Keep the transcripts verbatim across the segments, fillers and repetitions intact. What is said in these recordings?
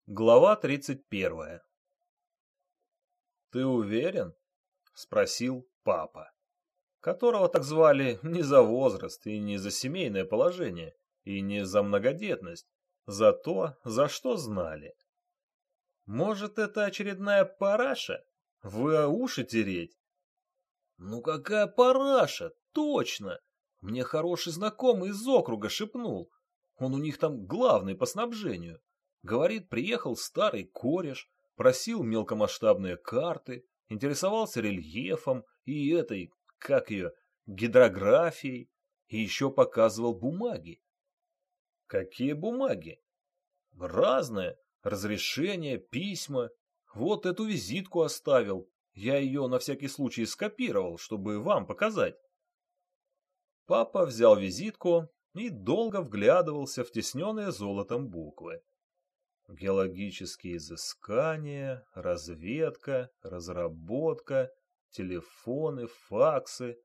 Глава тридцать первая. «Ты уверен?» — спросил папа, которого так звали не за возраст и не за семейное положение, и не за многодетность, за то, за что знали. «Может, это очередная параша? Вы уши тереть?» «Ну какая параша? Точно! Мне хороший знакомый из округа шепнул. Он у них там главный по снабжению. Говорит, приехал старый кореш, просил мелкомасштабные карты, интересовался рельефом и этой, как ее, гидрографией, и еще показывал бумаги». «Какие бумаги?» «Разные. Разрешения, письма. Вот эту визитку оставил. Я ее на всякий случай скопировал, чтобы вам показать». Папа взял визитку и долго вглядывался в тисненные золотом буквы. Геологические изыскания, разведка, разработка, телефоны, факсы.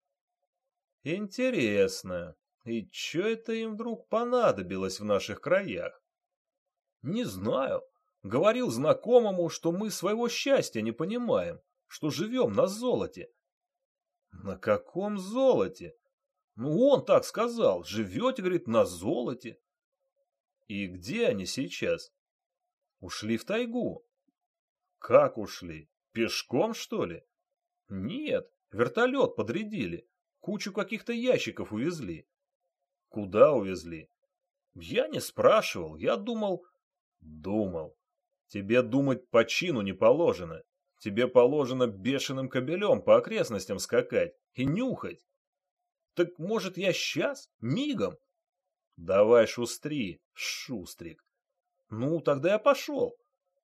Интересно, и что это им вдруг понадобилось в наших краях? Не знаю. Говорил знакомому, что мы своего счастья не понимаем, что живем на золоте. На каком золоте? Ну, он так сказал. Живете, говорит, на золоте. И где они сейчас? Ушли в тайгу. Как ушли? Пешком, что ли? Нет, вертолет подрядили. Кучу каких-то ящиков увезли. Куда увезли? Я не спрашивал, я думал... Думал. Тебе думать по чину не положено. Тебе положено бешеным кобелем по окрестностям скакать и нюхать. Так может я сейчас? Мигом? Давай шустри, шустрик. Ну, тогда я пошел.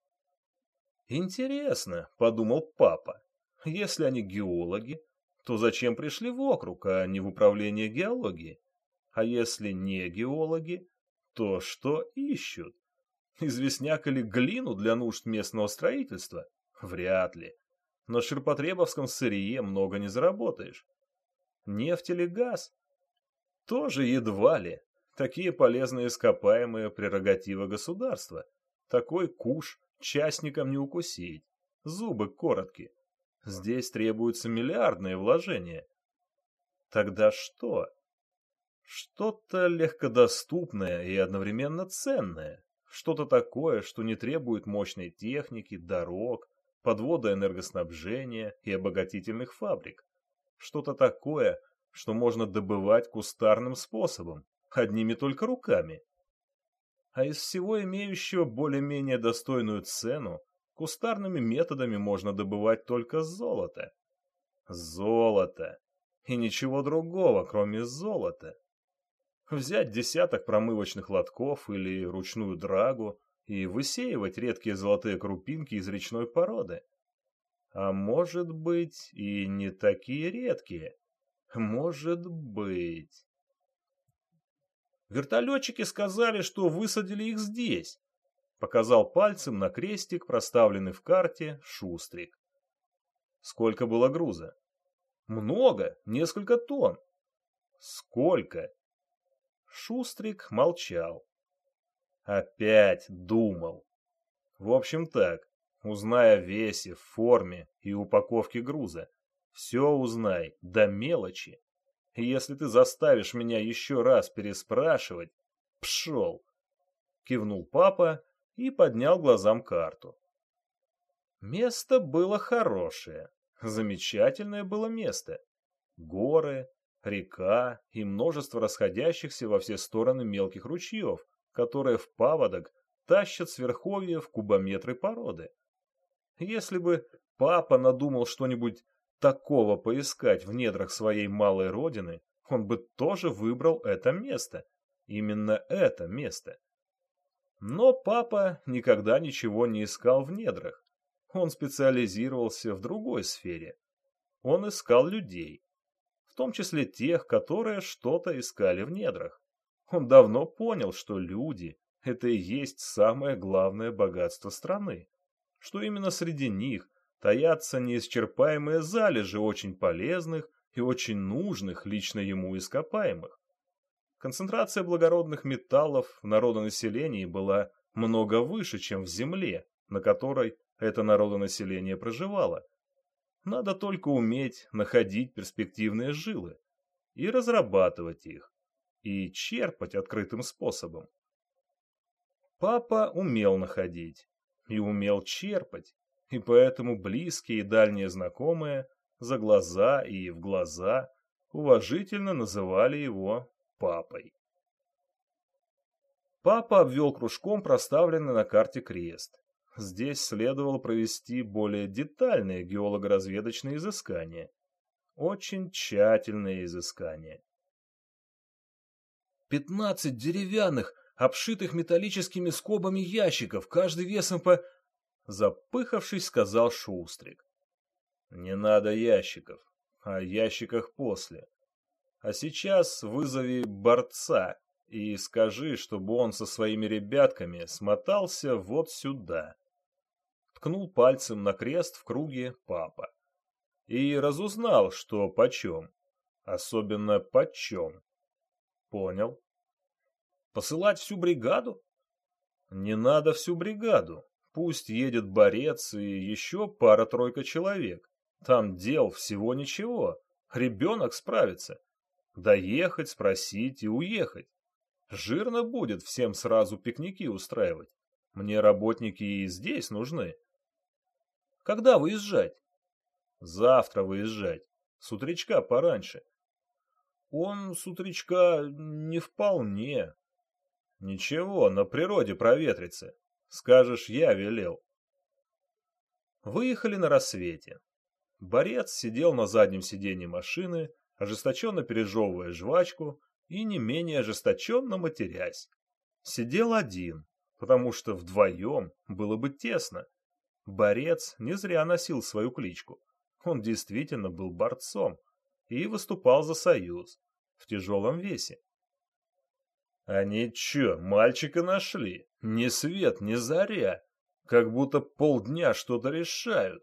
Интересно, подумал папа, если они геологи, то зачем пришли в округ, а не в управление геологии? А если не геологи, то что ищут? Известняк или глину для нужд местного строительства? Вряд ли. На ширпотребовском сырье много не заработаешь. Нефть или газ? Тоже едва ли. Такие полезные ископаемые прерогатива государства. Такой куш частникам не укусить. Зубы короткие. Здесь требуются миллиардные вложения. Тогда что? Что-то легкодоступное и одновременно ценное. Что-то такое, что не требует мощной техники, дорог, подвода энергоснабжения и обогатительных фабрик. Что-то такое, что можно добывать кустарным способом, одними только руками. А из всего имеющего более-менее достойную цену, кустарными методами можно добывать только золото. Золото. И ничего другого, кроме золота. Взять десяток промывочных лотков или ручную драгу и высеивать редкие золотые крупинки из речной породы. А может быть, и не такие редкие. Может быть. Вертолетчики сказали, что высадили их здесь. Показал пальцем на крестик, проставленный в карте, Шустрик. Сколько было груза? Много, несколько тонн. Сколько? Шустрик молчал. Опять думал. В общем так, узнай о весе, форме и упаковке груза. Все узнай, до мелочи. И если ты заставишь меня еще раз переспрашивать, пшел. Кивнул папа и поднял глазам карту. Место было хорошее. Замечательное было место. Горы, река и множество расходящихся во все стороны мелких ручьев, которые в паводок тащат с верховьев кубометры породы. Если бы папа надумал что-нибудь такого поискать в недрах своей малой родины, он бы тоже выбрал это место. Именно это место. Но папа никогда ничего не искал в недрах. Он специализировался в другой сфере. Он искал людей. В том числе тех, которые что-то искали в недрах. Он давно понял, что люди – это и есть самое главное богатство страны. Что именно среди них таятся неисчерпаемые залежи очень полезных и очень нужных лично ему ископаемых. Концентрация благородных металлов в народонаселении была много выше, чем в земле, на которой это народонаселение проживало. Надо только уметь находить перспективные жилы и разрабатывать их, и черпать открытым способом. Папа умел находить и умел черпать, и поэтому близкие и дальние знакомые за глаза и в глаза уважительно называли его папой. Папа обвел кружком проставленный на карте крест. Здесь следовало провести более детальные геолого-разведочные изыскания. Очень тщательные изыскания. «Пятнадцать деревянных, обшитых металлическими скобами ящиков, каждый весом по...» Запыхавшись, сказал Шустрик. «Не надо ящиков, о ящиках после. А сейчас вызови борца и скажи, чтобы он со своими ребятками смотался вот сюда». Ткнул пальцем на крест в круге папа. И разузнал, что почем. Особенно почем. Понял. Посылать всю бригаду? Не надо всю бригаду. Пусть едет борец и еще пара-тройка человек. Там дел всего ничего. Ребенок справится. Доехать, спросить и уехать. Жирно будет всем сразу пикники устраивать. Мне работники и здесь нужны. Когда выезжать? Завтра выезжать. С утречка пораньше. Он с утречка не вполне. Ничего, на природе проветрится. Скажешь, я велел. Выехали на рассвете. Борец сидел на заднем сиденье машины, ожесточенно пережевывая жвачку и не менее ожесточенно матерясь. Сидел один, потому что вдвоем было бы тесно. Борец не зря носил свою кличку. Он действительно был борцом и выступал за Союз в тяжелом весе. Они чё, мальчика нашли? Ни свет, ни заря. Как будто полдня что-то решают.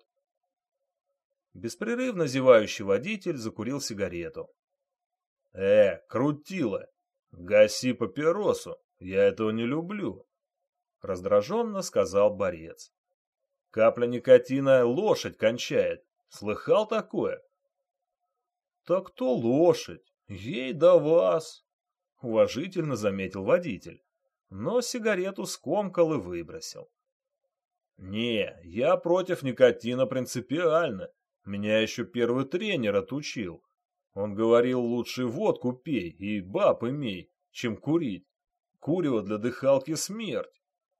Беспрерывно зевающий водитель закурил сигарету. «Э, крутила! Гаси папиросу! Я этого не люблю!» Раздраженно сказал борец. «Капля никотина лошадь кончает. Слыхал такое?» «Так то лошадь. Ей да вас!» Уважительно заметил водитель, но сигарету скомкал и выбросил. «Не, я против никотина принципиально. Меня еще первый тренер отучил. Он говорил, лучше водку пей и баб имей, чем курить. Курево для дыхалки смерть».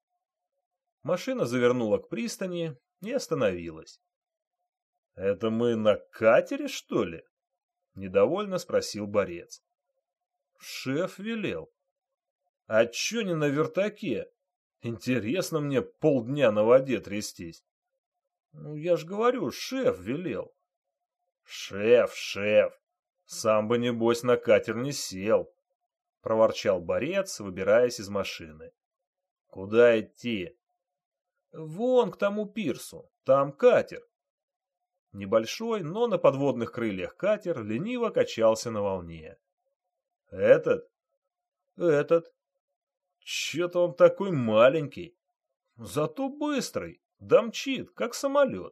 Машина завернула к пристани и остановилась. «Это мы на катере, что ли?» — недовольно спросил борец. «Шеф велел». «А чё не на вертаке? Интересно мне полдня на воде трястись». «Ну, я ж говорю, шеф велел». «Шеф, шеф, сам бы, небось, на катер не сел», — проворчал борец, выбираясь из машины. «Куда идти?» «Вон к тому пирсу, там катер». Небольшой, но на подводных крыльях катер лениво качался на волне. «Этот?» «Этот. Чё-то он такой маленький. Зато быстрый, домчит, как самолет».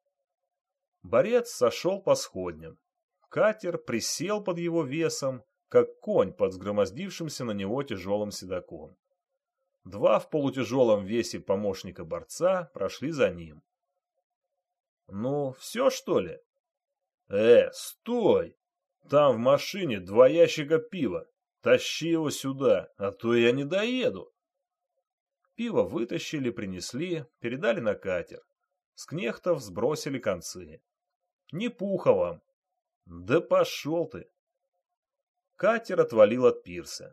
Борец сошел по сходням. Катер присел под его весом, как конь под сгромоздившимся на него тяжелым седаком. Два в полутяжелом весе помощника борца прошли за ним. «Ну, все, что ли?» «Э, стой! Там в машине два ящика пива. Тащи его сюда, а то я не доеду». Пиво вытащили, принесли, передали на катер. С кнехтов сбросили концы. «Не пуха вам». «Да пошел ты!» Катер отвалил от пирса.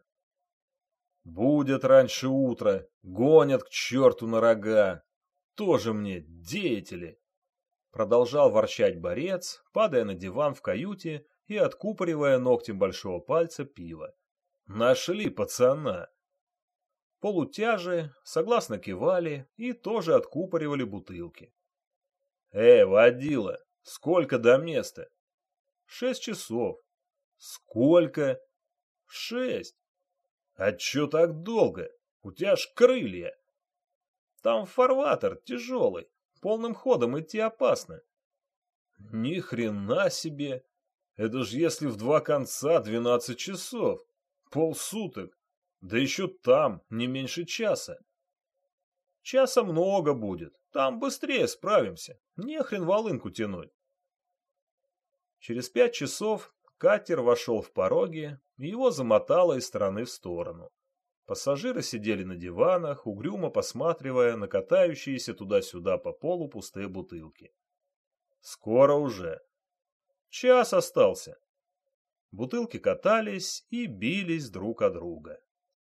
«Будет раньше утра, гонят к черту на рога. Тоже мне деятели!» Продолжал ворчать борец, падая на диван в каюте и откупоривая ногтем большого пальца пиво. «Нашли пацана!» Полутяжи согласно кивали и тоже откупоривали бутылки. «Эй, водила, сколько до места?» «Шесть часов». «Сколько?» «Шесть». «А чё так долго? У тебя ж крылья». Там фарватер тяжелый, полным ходом идти опасно. Ни хрена себе! Это ж если в два конца двенадцать часов, полсуток, да еще там не меньше часа. Часа много будет, там быстрее справимся, не хрен волынку тянуть. Через пять часов катер вошел в пороги, и его замотало из стороны в сторону. Пассажиры сидели на диванах, угрюмо посматривая на катающиеся туда-сюда по полу пустые бутылки. Скоро уже. Час остался. Бутылки катались и бились друг о друга.